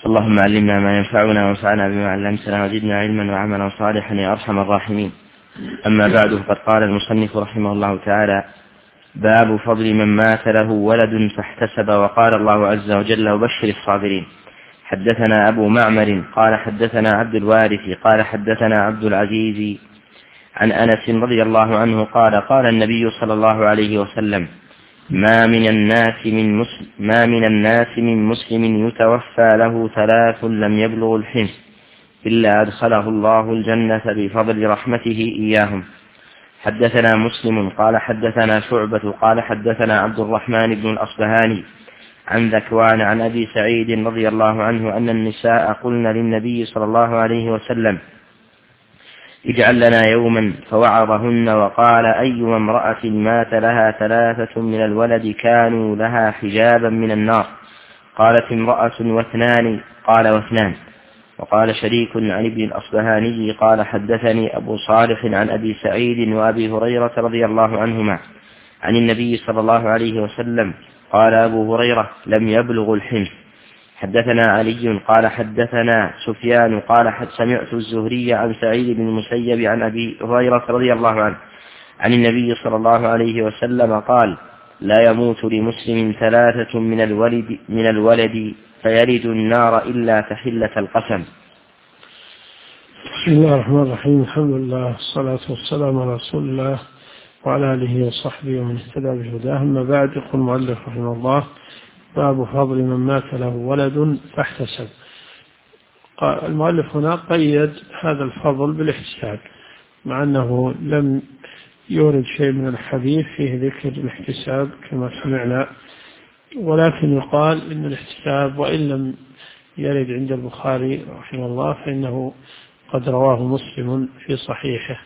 اللهم علمنا ما ينفعنا وانفعنا بما علمتنا وزدنا علما وعملا صالحا يا أرحم الراحمين. أما بعد، فقد قال المصنف رحمه الله تعالى: باب فضل من مات له ولد فاحتسب. وقال الله عز وجل: وبشر الصابرين. حدثنا أبو معمر قال حدثنا عبد الوارث قال حدثنا عبد العزيز عن أنس رضي الله عنه قال: قال النبي صلى الله عليه وسلم: ما من الناس من مسلم يتوفى له 3 لم يبلغ الحنث إلا أدخله الله الجنة بفضل رحمته إياهم. حدثنا مسلم قال حدثنا شعبة قال حدثنا عبد الرحمن بن الأصبهاني عن ذكوان عن أبي سعيد رضي الله عنه أن النساء قلن للنبي صلى الله عليه وسلم: اجعل لنا يوما، فوعظهن وقال: أيما امرأة مات لها 3 من الولد كانوا لها حجابا من النار؟ قالت: امرأة و2. قال: و2. وقال شريك عن ابن الأصبهاني قال حدثني أبو صالح عن أبي سعيد وأبي هريرة رضي الله عنهما عن النبي صلى الله عليه وسلم قال أبو هريرة: لم يبلغ الحنث. حدثنا علي قال حدثنا سفيان قال سمعت الزهري عن سعيد بن المسيب عن أبي هريرة رضي الله عنه عن النبي صلى الله عليه وسلم قال: لا يموت لمسلم 3 من الولد فيرد النار إلا تحلة القسم. بسم الله الرحمن الرحيم. الحمد لله والصلاة والسلام على رسول الله وعلى آله وصحبه ومن اهتدى بهداه. أما بعد، يقول المؤلف رحمه الله: باب فضل من مات له ولد فاحتسب. المؤلف هنا قيد هذا الفضل بالاحتساب، مع أنه لم يورد شيء من الحديث فيه ذكر الاحتساب كما سمعنا، ولكن يقال إن الاحتساب وإن لم يرد عند البخاري رحمه الله فإنه قد رواه مسلم في صحيحه.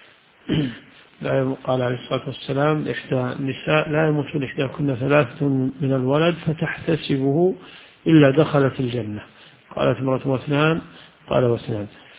قال عليه الصلاة والسلام: إحدى النساء لا يموت لإحداكن 3 من الولد فتحتسبه إلا دخلت الجنة. قالت: امرأة و2. قال: و2.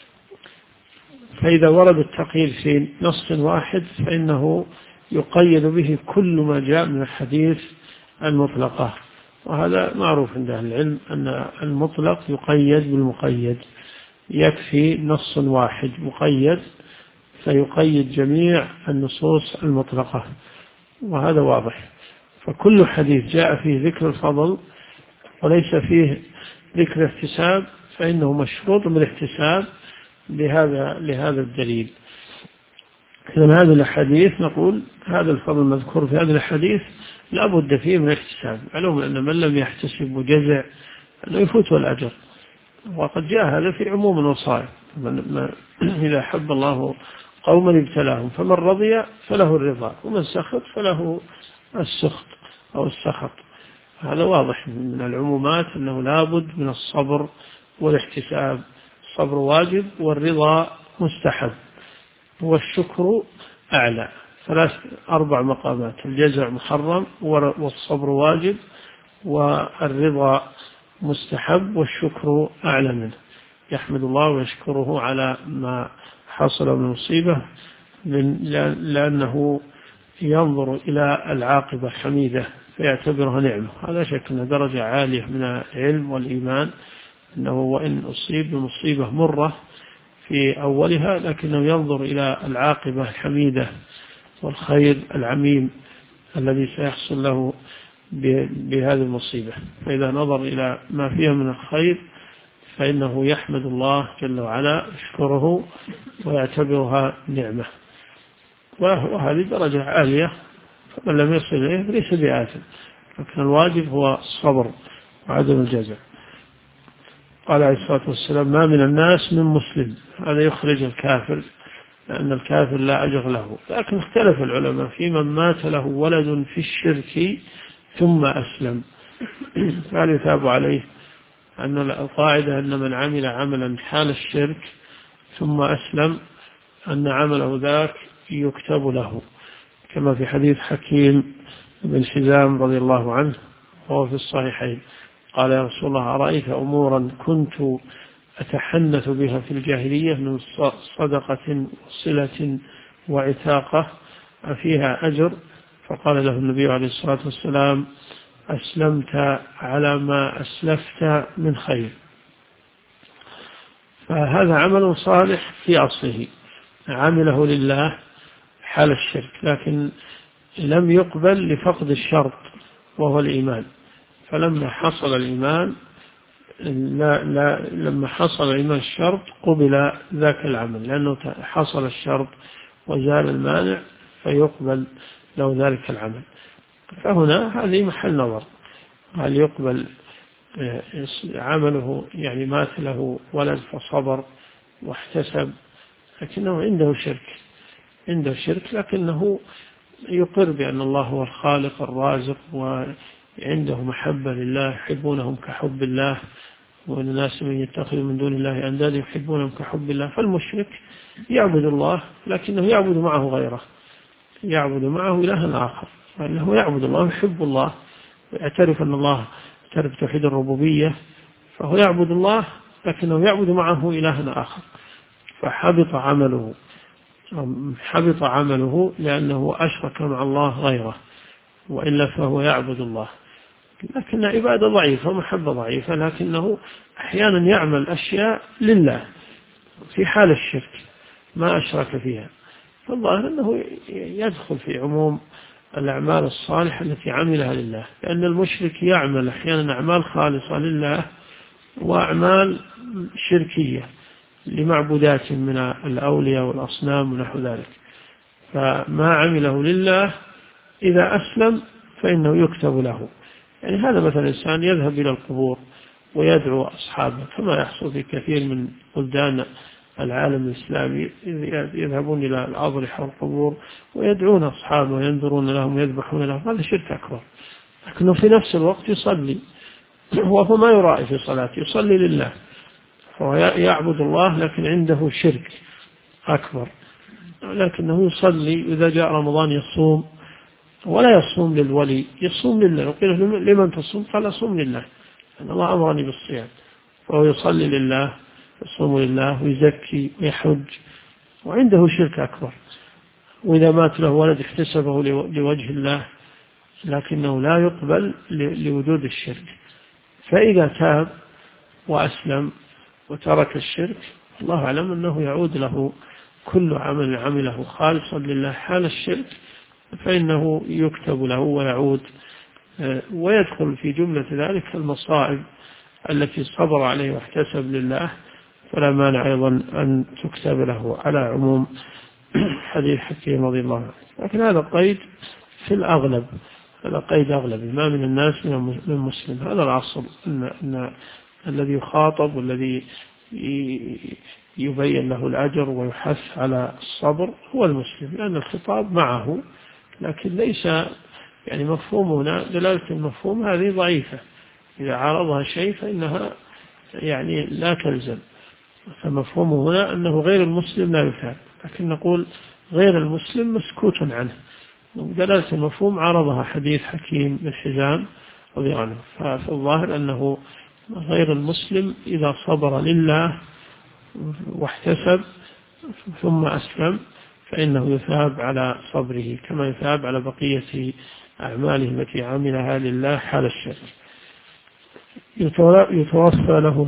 فإذا ورد التقييد في نص واحد فإنه يقيد به كل ما جاء من الحديث المطلقة، وهذا معروف عند أهل العلم أن المطلق يقيد بالمقيد، يكفي نص واحد مقيد فيقيد جميع النصوص المطلقة، وهذا واضح. فكل حديث جاء فيه ذكر الفضل وليس فيه ذكر احتساب فإنه مشروط بالاحتساب لهذا الدليل. إذن هذه الحديث نقول هذا الفضل المذكور في هذا الحديث لا بد فيه من الاحتساب، معلوم أن من لم يحتسب وجزع أنه يفوت الأجر، وقد جاء هذا في عموم الوصايا: إذا حب الله قوما ابتلاهم فمن رضي فله الرضا ومن سخط فله السخط أو السخط. هذا واضح من العمومات أنه لابد من الصبر والاحتساب. الصبر واجب والرضا مستحب والشكر أعلى. 4 مقامات: الجزع محرم والصبر واجب والرضا مستحب والشكر أعلى منه. يحمد الله ويشكره على ما حصل من مصيبة لأنه ينظر إلى العاقبة حميدة فيعتبرها نعمة. هذا شك أنها درجة عالية من العلم والإيمان، أنه وإن أصيب بمصيبة مرة في أولها لكنه ينظر إلى العاقبة الحميدة والخير العميم الذي سيحصل له بهذه المصيبة. فإذا نظر إلى ما فيها من الخير فإنه يحمد الله جل وعلا، يشكره ويعتبرها نعمة، وهذه درجة عالية، فمن لم يصل إليه ليس بآثم، لكن الواجب هو الصبر وعدم الجزع. قال عليه الصلاة والسلام: ما من الناس من مسلم. هذا يخرج الكافر، لأن الكافر لا أجر له. لكن اختلف العلماء في من مات له ولد في الشرك ثم أسلم، فهل يثاب عليه؟ أن القاعدة أن من عمل عملا حال الشرك ثم أسلم أن عمله ذاك يكتب له، كما في حديث حكيم بن حزام رضي الله عنه وهو في الصحيحين: قال: يا رسول الله، أرأيت أمورا كنت أتحنث بها في الجاهلية من صدقة وصلة وعتاقة أفيها أجر؟ فقال له النبي عليه الصلاة والسلام: أسلمت على ما أسلفت من خير. فهذا عمل صالح في أصله، عمله لله حال الشرك، لكن لم يقبل لفقد الشرط وهو الإيمان. فلما حصل الإيمان لما حصل الإيمان الشرط قبل ذاك العمل، لأنه حصل الشرط وزال المانع فيقبل له ذلك العمل. فهنا هذه محل نظر، هل يقبل عمله، يعني مات له ولد فصبر واحتسب لكنه عنده شرك، لكنه يقر بأن الله هو الخالق الرازق وعنده محبة لله، يحبونهم كحب الله، والناس من يتخذ من دون الله أندادا يحبونهم كحب الله. فالمشرك يعبد الله لكنه يعبد معه غيره، يعبد معه إلها آخر، فإنه يعبد الله ويحب الله ويعترف أن الله يعترف توحيد الربوبية، فهو يعبد الله لكنه يعبد معه إلها آخر، فحبط عمله لأنه أشرك مع الله غيره، وإلا فهو يعبد الله، لكن عبادة ضعيفة ومحبة ضعيفة، لكنه أحيانا يعمل أشياء لله في حال الشرك ما أشرك فيها. فالظاهر أنه يدخل في عموم الأعمال الصالحة التي عملها لله، لأن المشرك يعمل أحيانا أعمال خالصة لله وأعمال شركية لمعبودات من الأولياء والأصنام ونحو ذلك. فما عمله لله إذا أسلم فإنه يكتب له. يعني هذا مثلا إنسان يذهب إلى القبور ويدعو أصحابه، كما يحصل في كثير من بلدان العالم الإسلامي، يذهبون إلى الأضرحة والقبور ويدعون أصحابه وينذرون لهم ويذبحون لهم، هذا شرك أكبر. لكنه في نفس الوقت يصلي، وهو ما يرائي في صلاته، يصلي لله، فهو يعبد الله لكن عنده شرك أكبر، لكنه يصلي. إذا جاء رمضان يصوم، ولا يصوم للولي، يصوم لله. وقيل لمن تصوم؟ قال أصوم لله، أن الله أمرني بالصيام. فهو يصلي لله، يصوم لله، ويزكي ويحج، وعنده شرك أكبر. وإذا مات له ولد احتسبه لوجه الله، لكنه لا يقبل لوجود الشرك. فإذا تاب وأسلم وترك الشرك، الله أعلم أنه يعود له كل عمل عمله خالصا لله حال الشرك، فإنه يكتب له ويعود، ويدخل في جملة ذلك المصائب التي صبر عليه واحتسب لله، فلا مانع أيضا أن تكتب له على عموم حديث حكيم رضي الله عنه. لكن هذا قيد في الأغلب، هذا قيد أغلبي، ما من الناس من مسلم. هذا الأصل، أن الذي يخاطب والذي يبين له الأجر ويحث على الصبر هو المسلم، لأن الخطاب معه، لكن ليس يعني مفهومنا دلالة المفهوم هذه ضعيفة، إذا عارضها شيء فإنها يعني لا تلزم. فمفهومه هنا أنه غير المسلم لا يثاب، لكن نقول غير المسلم مسكوت عنه. دلالة المفهوم عارضها حديث حكيم بن حزام رضي الله عنه. فالظاهر أنه غير المسلم إذا صبر لله واحتسب ثم أسلم فإنه يثاب على صبره كما يثاب على بقية أعماله التي عملها لله حال الشرك. يتوفى له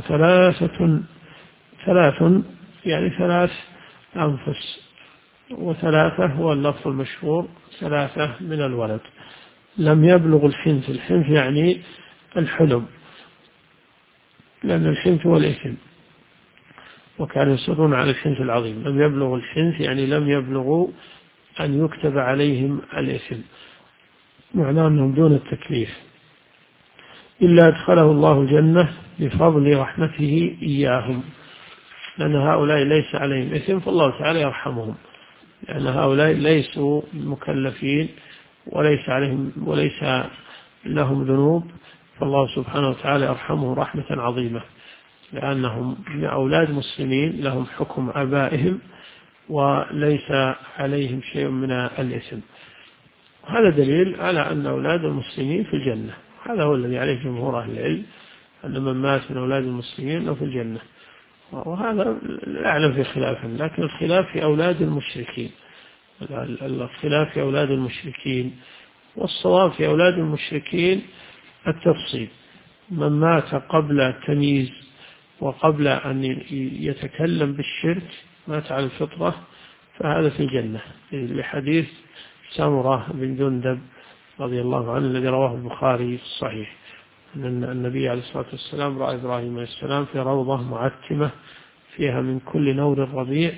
يعني 3 أنفس، و3 هو اللفظ المشهور، 3 من الولد. لم يبلغ الحنث، الحنث يعني الحلم، لأن الحنث هو الإثم، وكانوا يصرون على الحنث العظيم. لم يبلغ الحنث يعني لم يبلغوا أن يكتب عليهم الإثم، معناه أنهم دون التكليف، إلا أدخله الله الجنة بفضل رحمته إياهم، لأن هؤلاء ليس عليهم إثم فالله تعالى يرحمهم، لأن هؤلاء ليسوا مكلفين وليس لهم ذنوب، فالله سبحانه وتعالى يرحمهم رحمة عظيمة، لأنهم أولاد مسلمين لهم حكم آبائهم وليس عليهم شيء من الإثم. هذا دليل على أن أولاد المسلمين في الجنة، هذا هو الذي عليه جمهور أهل العلم، أن من مات من أولاد المسلمين أنه في الجنة، وهذا لا أعلم في خلاف، لكن الخلاف في أولاد المشركين، الخلاف في أولاد المشركين، والصواب في أولاد المشركين التفصيل. من مات قبل تمييز وقبل أن يتكلم بالشرك مات على الفطرة فهذا في الجنة، لحديث سمرة بن جندب رضي الله عنه الذي رواه البخاري في الصحيح أن النبي عليه الصلاة والسلام رأى إبراهيم عليه السلام في روضة معتمة فيها من كل نور الربيع،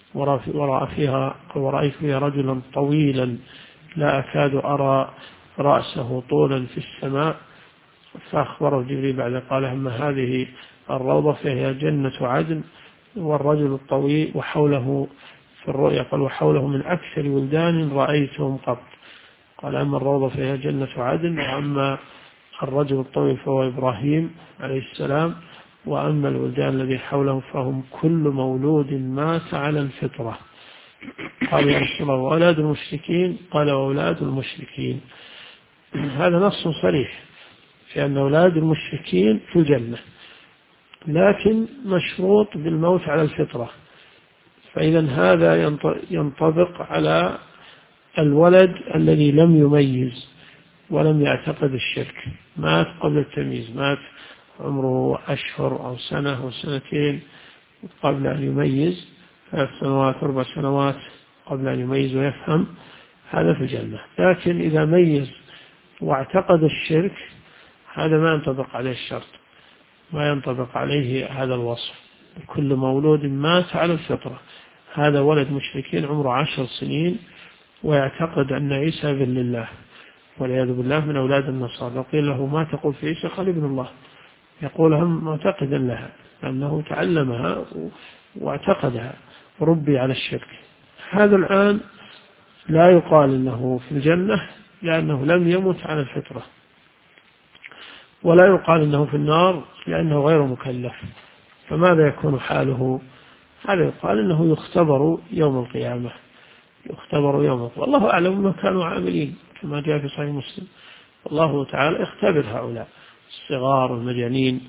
ورأيت فيها رجلا طويلا لا أكاد أرى رأسه طولا في السماء، فأخبره جبريل بعد قال أما هذه الروضة فهي جنة عدن، والرجل الطويل وحوله في الرؤيا قال وحوله من أكثر ولدان رأيتهم قط، قال أما الروضة فهي جنة عدن، وأما الرجل الطويل فهو إبراهيم عليه السلام، وأما الولدان الذي حوله فهم كل مولود مات على الفطرة. قال يا رسول الله وأولاد المشركين؟ قال وأولاد المشركين. هذا نص صريح في أن أولاد المشركين في الجنة، لكن مشروط بالموت على الفطرة، فإذا هذا ينطبق على الولد الذي لم يميز ولم يعتقد الشرك، مات قبل التمييز، مات عمره أشهر أو سنة أو سنتين قبل أن يميز، 3 سنوات 4 سنوات قبل أن يميز ويفهم، هذا في الجنة. لكن إذا ميز واعتقد الشرك هذا ما ينطبق عليه الشرط، ما ينطبق عليه هذا الوصف، كل مولود مات على الفطرة. هذا ولد مشركين عمره 10 سنين ويعتقد أن عيسى ابن الله والعياذ بالله من أولاد النصارى، لو قيل له ما تقول في عيسى؟ قال ابن الله، يقولها معتقدا لها لأنه تعلمها واعتقدها وربي على الشرك. هذا الآن لا يقال إنه في الجنة لأنه لم يمت على الفطرة، ولا يقال إنه في النار لأنه غير مكلف. فماذا يكون حاله؟ هذا يقال إنه يختبر يوم القيامة، يختبر يوم القيامة، والله أعلم ما كانوا عاملين كما جاء في صحيح مسلم. الله تعالى اختبر هؤلاء الصغار والمجانين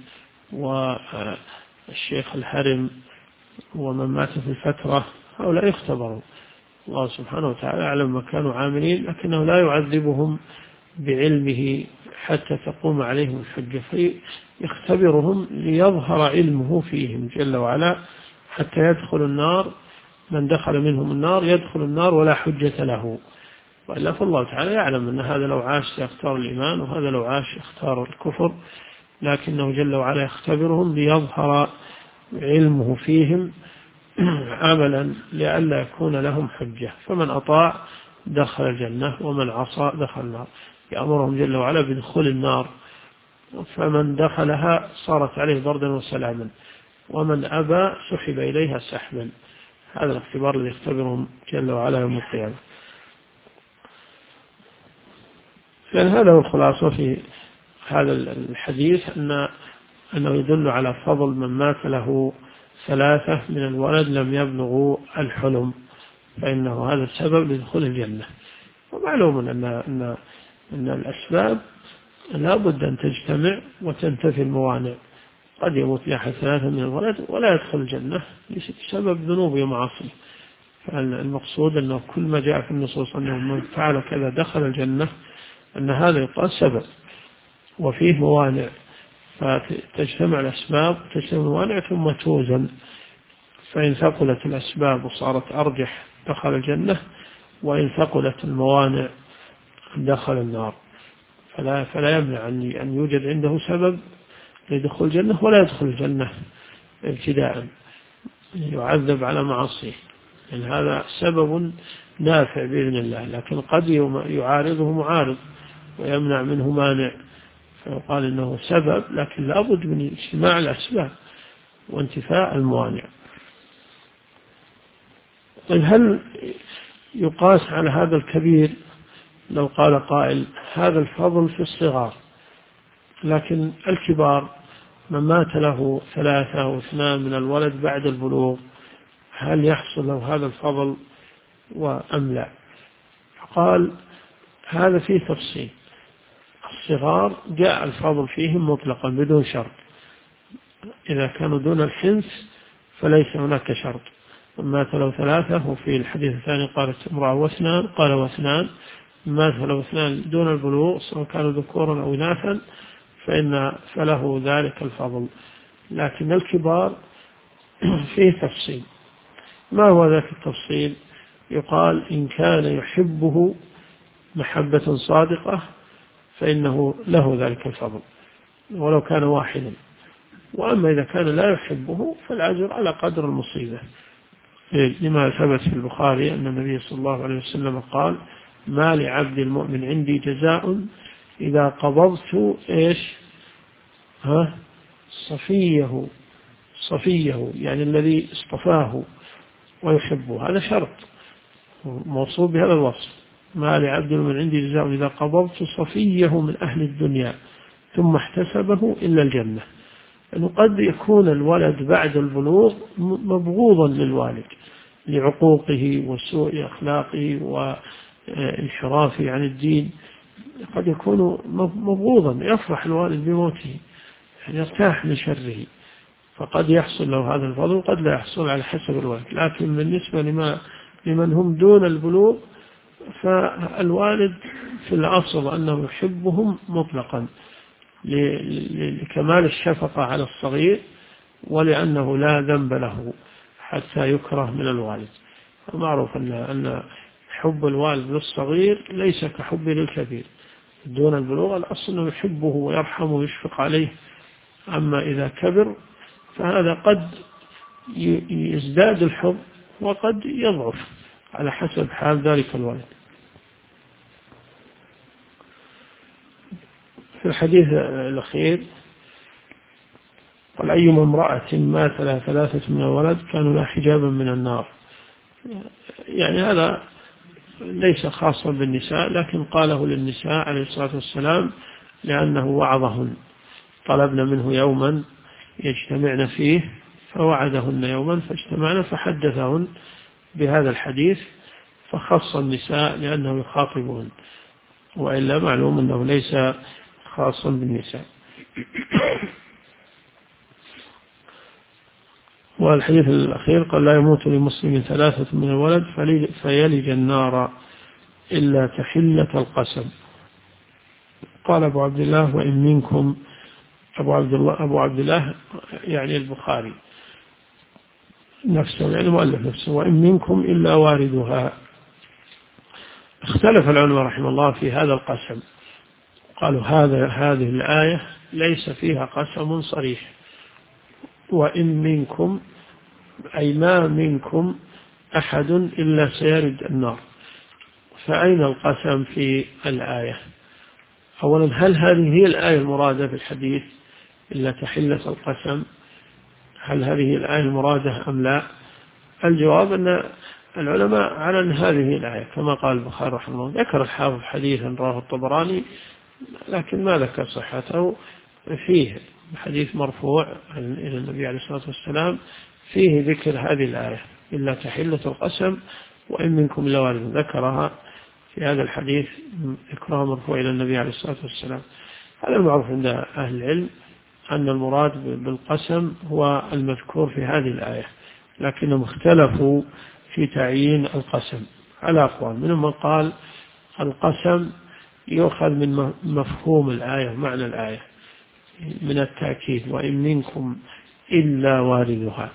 والشيخ الحرم ومن مات في الفترة، هؤلاء يختبروا، الله سبحانه وتعالى أعلم ما كانوا عاملين، لكنه لا يعذبهم بعلمه حتى تقوم عليهم الحجة، فيختبرهم ليظهر علمه فيهم جل وعلا حتى يدخل النار. من دخل منهم النار يدخل النار ولا حجة له، وإلا فالله تعالى يعلم أن هذا لو عاش سيختار الإيمان وهذا لو عاش يختار الكفر، لكنه جل وعلا يختبرهم ليظهر علمه فيهم عملا لئلا يكون لهم حجة. فمن أطاع دخل الجنة ومن عصى دخل النار، يأمرهم جل وعلا بدخول النار، فمن دخلها صارت عليه بردا وسلاما، ومن أبى سحب إليها سحبا. هذا الاختبار الذي يختبرهم جل وعلا يوم القيامة. لأن هذا هو الخلاصة في هذا الحديث، أنه يدل على فضل من مات له 3 من الولد لم يبلغوا الحلم، فإنه هذا السبب لدخول الجنة. ومعلوم أن الأسباب لا بد أن تجتمع وتنتفي الموانع. قد يموت لأحد 3 من الولد ولا يدخل الجنة بسبب ذنوب ومعاصي، فالمقصود أنه كل ما جاء في النصوص أنه من فعل كذا دخل الجنة، أن هذا يقال سبب وفيه موانع، فتجتمع الأسباب وتجتمع الموانع ثم توزن، فإن ثقلت الأسباب وصارت أرجح دخل الجنة، وإن ثقلت الموانع دخل النار. فلا يمنع أن يوجد عنده سبب لدخول الجنة ولا يدخل الجنة ابتداء، يعذب على معصيه، لأن هذا سبب نافع بإذن الله، لكن قد يعارضه معارض ويمنع منه مانع، فيقال إنه سبب، لكن لا بد من اجتماع الأسباب وانتفاء الموانع. طيب هل يقاس على هذا الكبير لو قال قائل هذا الفضل في الصغار، لكن الكبار من مات له 3 أو 2 من الولد بعد البلوغ هل يحصل له هذا الفضل أم لا؟ قال هذا فيه تفصيل. الصغار جاء الفضل فيهم مطلقا بدون شرط، إذا كانوا دون الحنس فليس هناك شرط. مات له 3، وفي الحديث الثاني قالت امرأة و2، قال و2، مات له 2 دون البلوغ سواء كانوا ذكورا أو إناثا فله ذلك الفضل. لكن الكبار فيه تفصيل. ما هو ذاك التفصيل؟ يقال إن كان يحبه محبة صادقة فإنه له ذلك الفضل ولو كان واحدا، وأما إذا كان لا يحبه فالأجر على قدر المصيبة، لما ثبت في البخاري أن النبي صلى الله عليه وسلم قال: ما لعبد المؤمن عندي جزاء إذا قبضت صفيه يعني الذي اصطفاه ويحبه، هذا شرط موصول بهذا الوصف: ما لعبد المؤمن عندي جزاء إذا قبضت صفيه من أهل الدنيا ثم احتسبه إلا الجنة. أنه قد يكون الولد بعد البلوغ مبغوضا للوالد لعقوقه وسوء أخلاقه وانحرافه عن الدين، قد يكون مبغوضا، يفرح الوالد بموته، يعني يرتاح من شره، فقد يحصل له هذا الفضل وقد لا يحصل على حسب الوالد. لكن بالنسبة لمن هم دون البلوغ فالوالد في الأصل أنه يحبهم مطلقا لكمال الشفقة على الصغير، ولأنه لا ذنب له حتى يكره من الوالد. معروف أن حب الوالد للصغير ليس كحب للكبير. دون البلوغ الأصل أنه يحبه ويرحمه ويشفق عليه، أما إذا كبر فهذا قد يزداد الحب وقد يضعف على حسب حال ذلك الولد. في الحديث الأخير قال: أيما امرأة مات لها 3 من الولد كانوا لها حجابا من النار. يعني هذا ليس خاصا بالنساء، لكن قاله للنساء عليه الصلاة والسلام لأنه وعظهن، طلبنا منه يوما يجتمعن فيه فوعدهن يوما فاجتمعن فحدثهن بهذا الحديث، فخص النساء لأنه يخاطبهن، وإلا معلوم أنه ليس خاصا بالنساء. والحديث الأخير قال: لا يموت لمسلم 3 من الولد فيلج النار إلا تحلة القسم. قال أبو عبد الله: وإن منكم، أبو عبد الله يعني البخاري نفسه، يعني مؤلف نفسه، وإن منكم إلا واردها. اختلف العلماء رحمه الله في هذا القسم، قالوا هذه الآية ليس فيها قسم صريح، وإن منكم أي ما منكم أحد إلا سيرد النار، فأين القسم في الآية؟ أولا، هل هذه هي الآية المرادة في الحديث إلا تحلة القسم؟ هل هذه الآية المرادة أم لا؟ الجواب أن العلماء على أن هذه الآية كما قال البخاري رحمه الله. ذكر الحافظ حديثا رواه الطبراني لكن ما ذكر صحته، فيه حديث مرفوع إلى النبي عليه الصلاة والسلام فيه ذكر هذه الآية إلا تحلة القسم وإن منكم إلا وارد، ذكرها في هذا الحديث ذكرها مرفوع إلى النبي عليه الصلاة والسلام. هذا المعروف عند أهل العلم أن المراد بالقسم هو المذكور في هذه الآية، لكنهم اختلفوا في تعيين القسم على أقوال. منهم من قال القسم يؤخذ من مفهوم الآية، معنى الآية من التأكيد: وإن منكم إلا واردها،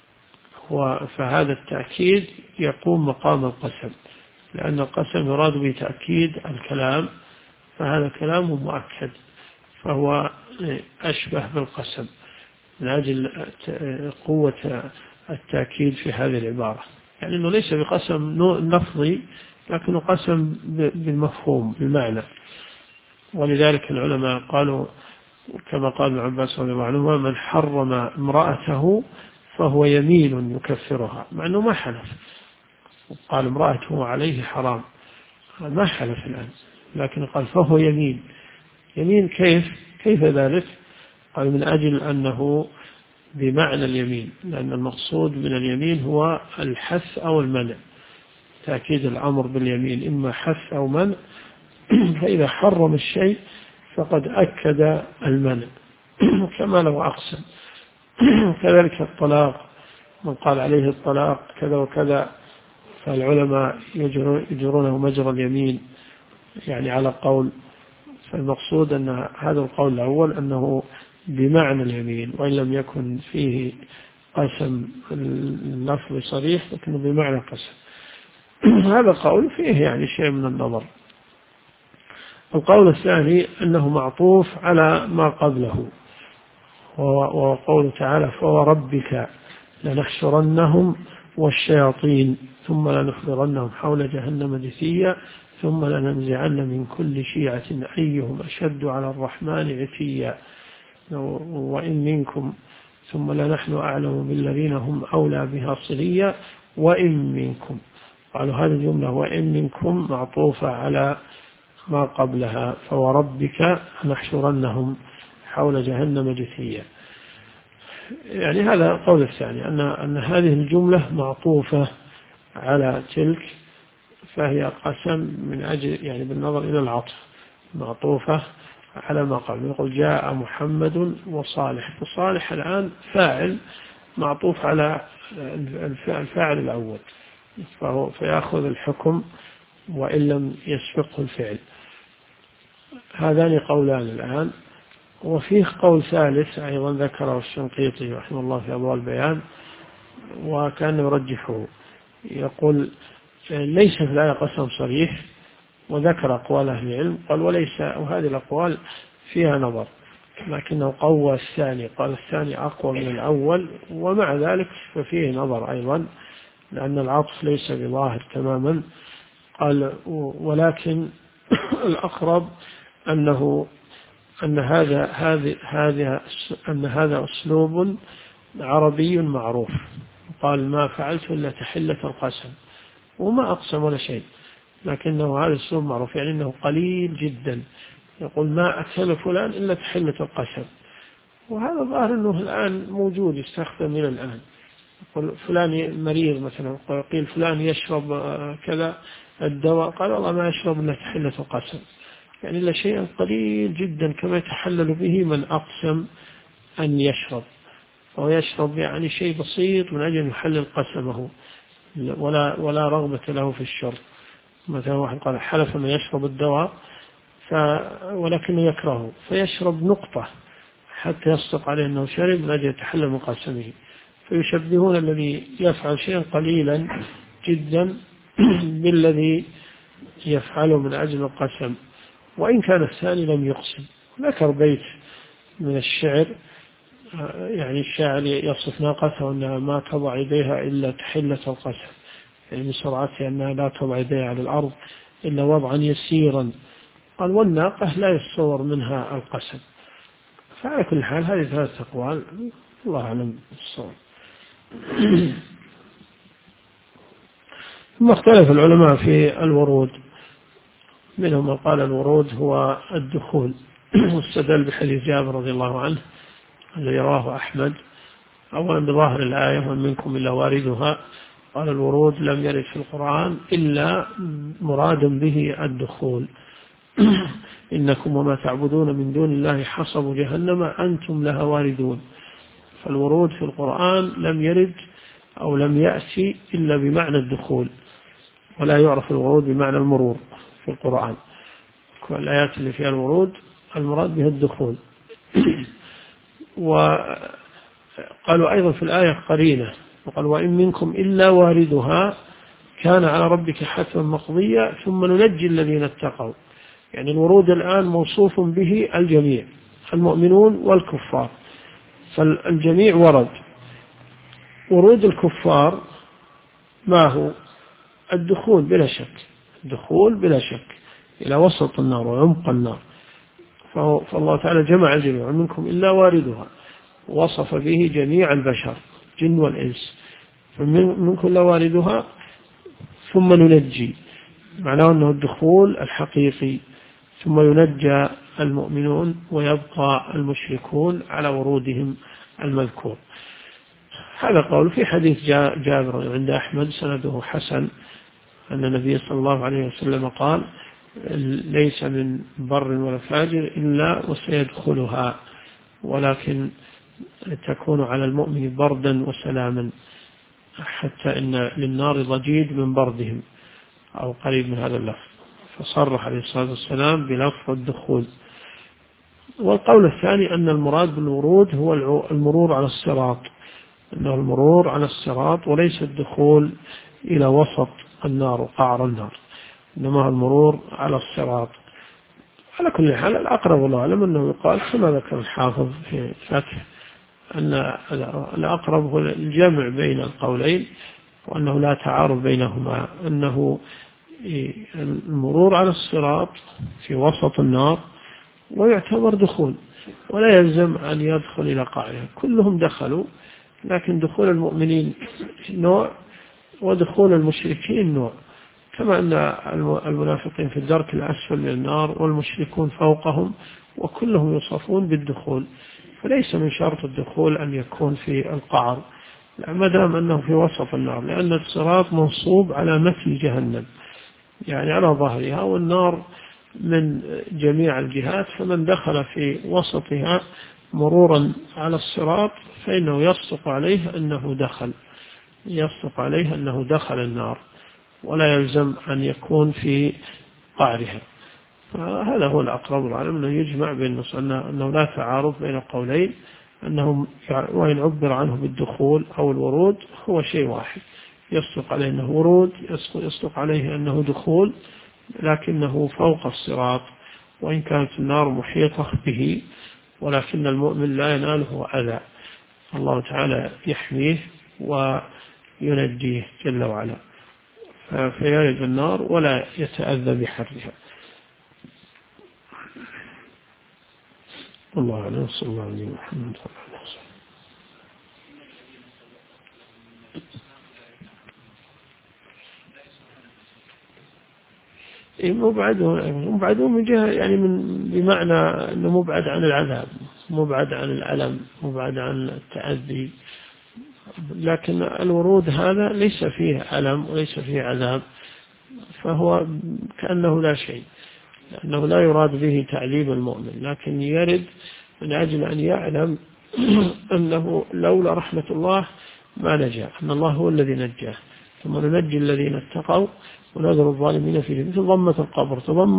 فهذا التأكيد يقوم مقام القسم، لأن القسم يراد بتأكيد الكلام، فهذا كلام مؤكد فهو أشبه بالقسم من أجل قوة التأكيد في هذه العبارة، يعني أنه ليس بقسم لفظي لكنه قسم بالمفهوم بالمعنى. ولذلك العلماء قالوا كما قال ابن عباس رضي الله عنهما: من حرم امرأته فهو يمين يكفرها، مع أنه ما حلف، قال امرأته عليه حرام، ما حلف الآن، لكن قال فهو يمين. يمين كيف ذلك؟ قال من أجل أنه بمعنى اليمين، لأن المقصود من اليمين هو الحث أو المنع، تأكيد الأمر باليمين إما حث أو منع، فإذا حرم الشيء فقد أكد المنع كما لو أقسم. كذلك الطلاق، من قال عليه الطلاق كذا وكذا فالعلماء يجرونه مجرى اليمين، يعني على قول، فالمقصود أن هذا القول الأول أنه بمعنى اليمين، وإن لم يكن فيه قسم اللفظ صريح لكنه بمعنى قسم. هذا قول فيه يعني شيء من النظر. القول الثاني أنه معطوف على ما قبله، وقوله تعالى فوربك لنحشرنهم والشياطين ثم لنحضرنهم حول جهنم جثيا ثم لننزعن من كل شيعة أيهم أشد على الرحمن عتيا وإن منكم ثم لنحن أعلم بالذين هم أولى بها صليا وإن منكم. قالوا هذه الجملة وإن منكم معطوفة على ما قبلها فوربك لنحشرنهم حول جهنم جثيا. يعني هذا القول الثاني أن هذه الجملة معطوفة على تلك، فهي قسم من أجل يعني بالنظر إلى العطف معطوفة على ما قبل. يقول جاء محمد وصالح، فصالح الآن فاعل معطوف على الفاعل الأول، فيأخذ الحكم وإن لم يسبقه الفعل. هذان قولان الآن. وفيه قول ثالث أيضا ذكره الشنقيطي رحمه الله في أضواء البيان وكان يرجحه، يقول ليس في الآية قسم صريح، وذكر أقوال أهل العلم قال وليس، وهذه الأقوال فيها نظر، لكنه قوى الثاني، قال الثاني أقوى من الأول، ومع ذلك ففيه نظر أيضا لأن العطف ليس بظاهر تماما. قال ولكن الأقرب أن هذا أسلوب عربي معروف. قال ما فعلت إلا تحلة القسم، وما أقسم ولا شيء، لكنه هذا أسلوب معروف يعني أنه قليل جدا. يقول ما أكل فلان إلا تحلة القسم، وهذا ظاهر أنه الآن موجود يستخدم إلى الآن. يقول فلان مريض مثلا، قيل فلان يشرب كذا الدواء، قال والله ما يشرب إلا تحلة القسم، يعني إلا شيء قليل جدا كما يتحلل به من أقسم أن يشرب، أو يشرب يعني شيء بسيط من أجل يحلل قسمه ولا رغبة له في الشرب. مثلا واحد قال حلف أنه يشرب الدواء ولكنه يكرهه فيشرب نقطة حتى يصدق عليه أنه شرب من أجل يتحلل من قسمه، فيشبهون الذي يفعل شيئا قليلا جدا بالذي يفعله من أجل القسم، وإن كان الثاني لم يقسم. ذكر بيت من الشعر، يعني الشاعر يصف ناقته أنها ما تضع يديها إلا تحلة القسم، يعني من سرعتها أنها لا تضع يديها على الأرض إلا وضعا يسيرا. قال والناقة لا يتصور منها القسم. فعلى كل حال هذه ثلاثة أقوال، الله أعلم الصواب. ثم اختلف العلماء في الورود، منهم من قال الورود هو الدخول، واستدل بحديث جابر رضي الله عنه الذي رواه أحمد أولا بظاهر الآية ومن منكم إلا واردها. قال الورود لم يرد في القرآن إلا مراد به الدخول. إنكم وما تعبدون من دون الله حصب جهنم أنتم لها واردون. فالورود في القرآن لم يرد أو لم يأتي إلا بمعنى الدخول، ولا يعرف الورود بمعنى المرور في القرآن. كل الآيات اللي فيها الورود المراد بها الدخول. وقالوا أيضا في الآية قرينة، وقال وإن منكم إلا واردها كان على ربك حتما مقضيا ثم ننجي الذين اتقوا. يعني الورود الآن موصوف به الجميع، المؤمنون والكفار، فالجميع ورد. ورود الكفار ما هو؟ الدخول بلا شك، الدخول بلا شك إلى وسط النار وعمق النار. فالله تعالى جمع الجميع منكم إلا واردها، وصف به جميع البشر جن والإنس، منكم إلا واردها ثم ننجي، معناه أنه الدخول الحقيقي، ثم ينجى المؤمنون ويبقى المشركون على ورودهم المذكور. هذا قول في حديث جابر عند أحمد سنده حسن أن النبي صلى الله عليه وسلم قال ليس من بر ولا فاجر إلا وسيدخلها، ولكن تكون على المؤمن بردا وسلاما، حتى إن للنار ضجيج من بردهم أو قريب من هذا اللفظ. فصرح عليه الصلاة والسلام بلفظ الدخول. والقول الثاني أن المراد بالورود هو المرور على الصراط، أنه المرور على الصراط وليس الدخول إلى وسط النار وقعر النار، إنما المرور على الصراط. على كل حال الأقرب والله أعلم أنه يقال كما ذكر الحافظ في الفتح أن الأقرب هو الجمع بين القولين، وأنه لا تعارض بينهما، أنه المرور على الصراط في وسط النار ويعتبر دخول، ولا يلزم أن يدخل إلى قاعها، كلهم دخلوا، لكن دخول المؤمنين نوع ودخول المشركين نوع، كما أن المنافقين في الدرك الأسفل من النار والمشركون فوقهم، وكلهم يوصفون بالدخول، فليس من شرط الدخول أن يكون في القعر ما دام أنه في وسط النار، لأن الصراط منصوب على مثل جهنم، يعني على ظهرها، والنار من جميع الجهات، فمن دخل في وسطها مرورا على الصراط فإنه يصدق عليه أنه دخل النار، ولا يلزم أن يكون في قعرها. هذا هو الأقرب العالم، أنه يجمع بين أنه لا تعارض بين القولين، أنهم وإن عبر عنه بالدخول أو الورود هو شيء واحد، يصدق عليه أنه ورود، يصدق عليه أنه دخول، لكنه فوق الصراط، وإن كانت النار محيطة به، ولكن المؤمن لا يناله أذى، الله تعالى يحميه وينجيه جل وعلا، فيرد النار ولا يتأذى بحرها. الله أعلم، صلى الله عليه وسلم. مبعدون من جهة، يعني بمعنى أنه مبعد عن العذاب، مبعد عن الألم، مبعد عن التأذي، لكن الورود هذا ليس فيه ألم وليس فيه عذاب، فهو كأنه لا شيء، لأنه لا يراد به تعذيب المؤمن، لكن يرد من أجل أن يعلم أنه لولا رحمة الله ما نجا، أن الله هو الذي نجاه، ثم ننجي الذين اتقوا ونذر الظالمين فيه، مثل ضمة القبر،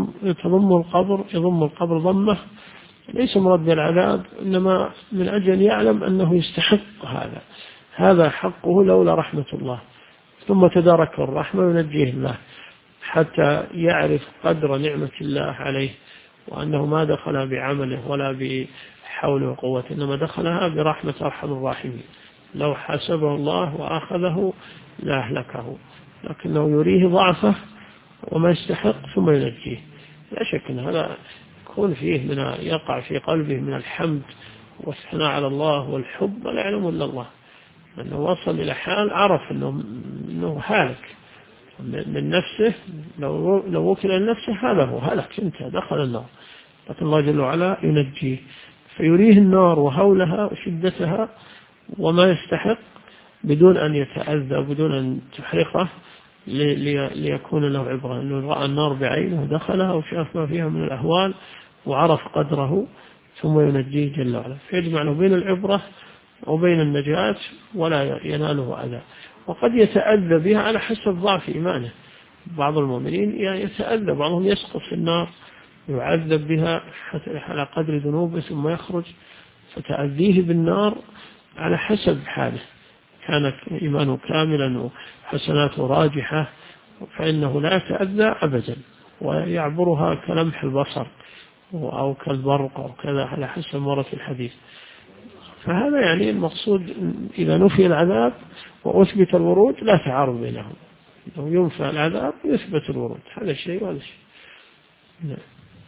يضم القبر ضمة، ليس مراد بالعذاب، إنما من أجل أن يعلم أنه يستحق هذا حقه لولا رحمة الله، ثم تدارك الرحمة وينجيه الله حتى يعرف قدر نعمة الله عليه، وأنه ما دخل بعمله ولا بحوله وقوته، إنما دخلها برحمة أرحم الراحمين، لو حسبه الله وأخذه لأهلكه، لكنه يريه ضعفه وما يستحق ثم ينجيه. لا شك أن هذا يكون فيه يقع في قلبه من الحمد والثناء على الله والحب، ولا يعلم إلا الله، أنه وصل إلى حال عرف أنه هالك من نفسه، لو وكل لنفسه هذا هو هلك، انت دخل النار، لكن الله جل وعلا ينجيه، فيريه النار وهولها وشدتها وما يستحق بدون أن يتأذى، بدون أن تحرقه، ليكون له عبرة، أنه رأى النار بعينه دخلها وشاف ما فيها من الأهوال وعرف قدره، ثم ينجيه جل وعلا، فيجمع له بين العبرة وبين النجاة ولا يناله أذى. وقد يتأذى بها على حسب ضعف إيمانه، بعض المؤمنين يتأذى، بعضهم يسقط في النار يعذب بها على قدر ذنوبه ثم يخرج، فتأذيه بالنار على حسب حاله، كان إيمانه كاملا وحسناته راجحة فإنه لا يتأذى أبدا، ويعبرها كلمح البصر أو كالبرق أو كذا على حسب مرة الحديث. فهذا يعني المقصود إذا نفي العذاب وأثبت الورود لا تعارض بينهم، لو ينفى العذاب يثبت الورود، هذا الشيء وهذا الشيء. نعم.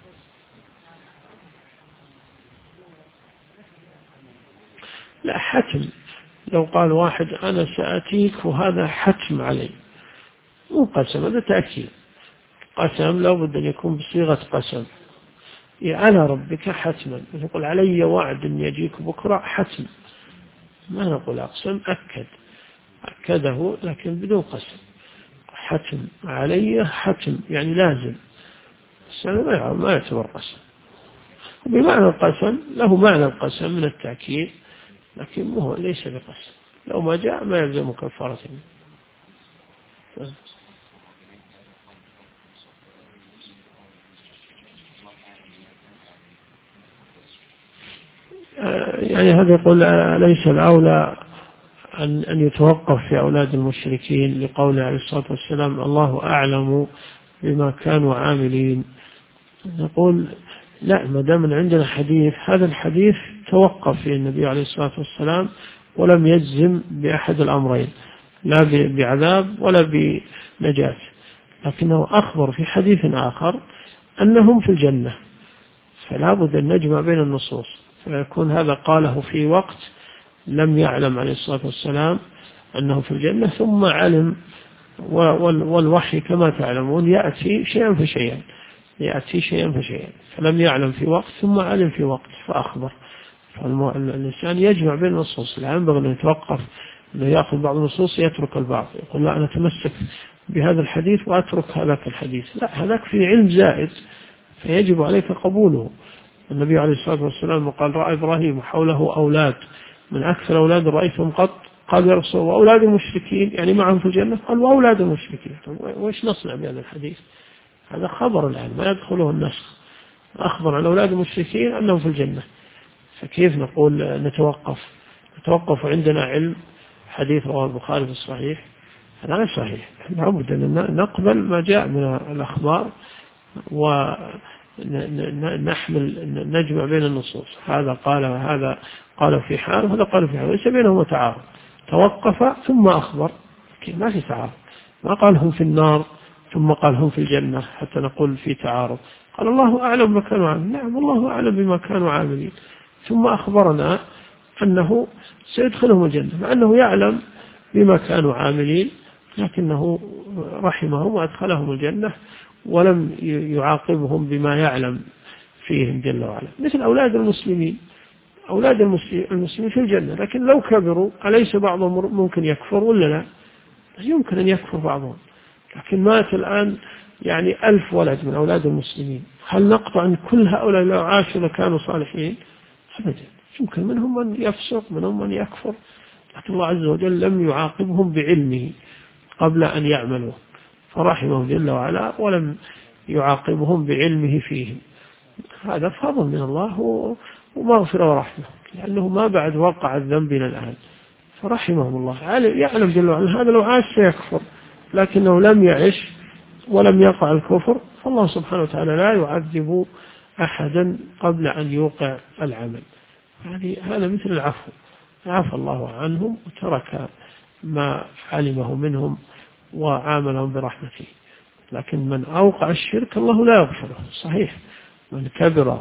لا حتم، لو قال واحد أنا سأتيك وهذا حتم علي، مو قسم، هذا تأكيد، قسم لا بد أن يكون بصيغة قسم، على ربك حتما، يقول علي وعد أن يجيك بكرة حتم، ما نقول أقسم، أكده لكن بدون قسم، حتم علي حتم يعني لازم، السنة ما يعتبر قسم، بمعنى القسم، له معنى القسم من التأكيد، لكن هو ليس بقسم، لو ما جاء ما يلزم كفارة. يعني هذا يقول ليس الأولى أن يتوقف في أولاد المشركين لقوله عليه الصلاة والسلام الله أعلم بما كانوا عاملين. نقول لا، ما دام عندنا حديث، هذا الحديث توقف فيه النبي عليه الصلاة والسلام ولم يجزم بأحد الأمرين، لا بعذاب ولا بنجاة، لكنه أخبر في حديث آخر أنهم في الجنة، فلا بد أن نجمع بين النصوص، فيكون هذا قاله في وقت لم يعلم عليه الصلاة والسلام أنه في الجنة، ثم علم، والوحي كما تعلمون يأتي شيئا فشيئا، فلم يعلم في وقت ثم علم في وقت فأخبر. فالإنسان يجمع بين النصوص، لا ينبغي أن يتوقف، أنه يأخذ بعض النصوص يترك البعض، يقول لا أنا أتمسك بهذا الحديث وأترك هذاك الحديث، لا، هذاك في علم زائد فيجب عليك قبوله. النبي عليه الصلاة والسلام قال رأى إبراهيم حوله أولاد من أكثر أولاد رأيتهم قط، قال يا رسول الله وأولاد المشركين يعني معهم في الجنة؟ قال وأولاد المشركين. وإيش نصنع بهذا الحديث؟ هذا خبر الآن ما يدخله النسخ، أخبر عن أولاد المشركين أنهم في الجنة، فكيف نقول نتوقف عندنا علم حديث رواه البخاري في الصحيح؟ هذا غير صحيح. لابد أن نقبل ما جاء من الأخبار ونحمل نجمع بين النصوص، هذا قال في حال وهذا قال في حال، ليس بينهما تعارض. توقف ثم أخبر، ما في تعارض، ما قال هم في النار ثم قال هم في الجنة حتى نقول في تعارض. قال الله أعلم بما كانوا عاملين، نعم الله أعلم بما كانوا عاملين، ثم أخبرنا أنه سيدخلهم الجنة، مع أنه يعلم بما كانوا عاملين، لكنه رحمهم وأدخلهم الجنة ولم يعاقبهم بما يعلم فيهم جل وعلا. مثل أولاد المسلمين في الجنة، لكن لو كبروا أليس بعضهم ممكن يكفر ولا لا؟ يمكن أن يكفر بعضهم، لكن مات الآن يعني 1000 ولد من أولاد المسلمين، هل نقطع عن كل هؤلاء لو عاشوا لكانوا صالحين؟ أبدا، يمكن منهم من يفسق، منهم من يكفر، لكن الله عز وجل لم يعاقبهم بعلمه قبل أن يعملوا، فرحمهم جل وعلا ولم يعاقبهم بعلمه فيهم. هذا فضل من الله ومغفرة ورحمة، لأنه ما بعد وقع الذنب إلى الآن، فرحمهم الله، يعلم جل وعلا هذا لو عاش سيكفر، لكنه لم يعش ولم يقع الكفر، فالله سبحانه وتعالى لا يعذب أحدا قبل أن يوقع العمل. هذا مثل العفو، عفى الله عنهم وترك ما علمه منهم وعاملهم برحمته. لكن من أوقع الشرك الله لا يغفره، صحيح، من كبر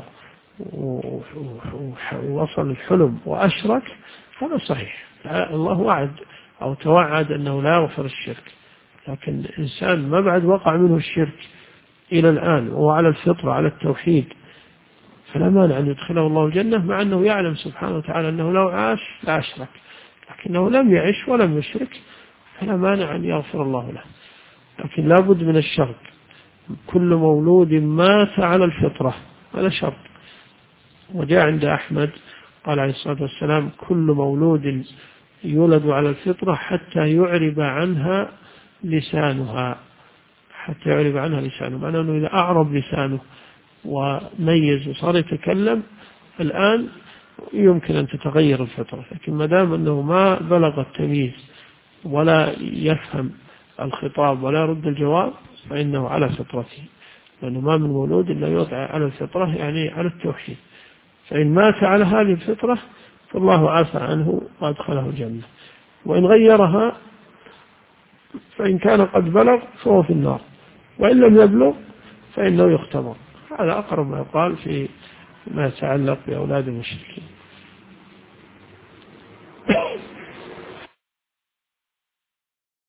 ووصل الحلم وأشرك هذا صحيح، الله وعد أو توعد أنه لا يغفر الشرك، لكن الإنسان ما بعد وقع منه الشرك إلى الآن وهو على الفطرة على التوحيد، فلا مانع أن يدخله الله الجنة، مع أنه يعلم سبحانه وتعالى أنه لو عاش لا أشرك، لكنه لم يعش ولم يشرك، فلا مانع أن يغفر الله له. لكن لا بد من الشرط، كل مولود مات على الفطرة، هذا شرط. وجاء عند أحمد قال عليه الصلاة والسلام كل مولود يولد على الفطرة حتى يعرب عنها لسانها، معناه أنه إذا أعرب لسانه وميز وصار يتكلم الآن يمكن أن تتغير الفطرة، لكن ما دام أنه ما بلغ التمييز ولا يفهم الخطاب ولا يرد الجواب فإنه على فطرته، لأنه ما من مولود إلا يوضع على الفطرة يعني على التوحيد، فإن مات على هذه الفطرة فالله عافى عنه وأدخله الجنة، وإن غيرها فإن كان قد بلغ فهو في النار، وإن لم يبلغ فإنه يختبر. هذا أقرب ما يقال في ما يتعلق بأولاد المشركين.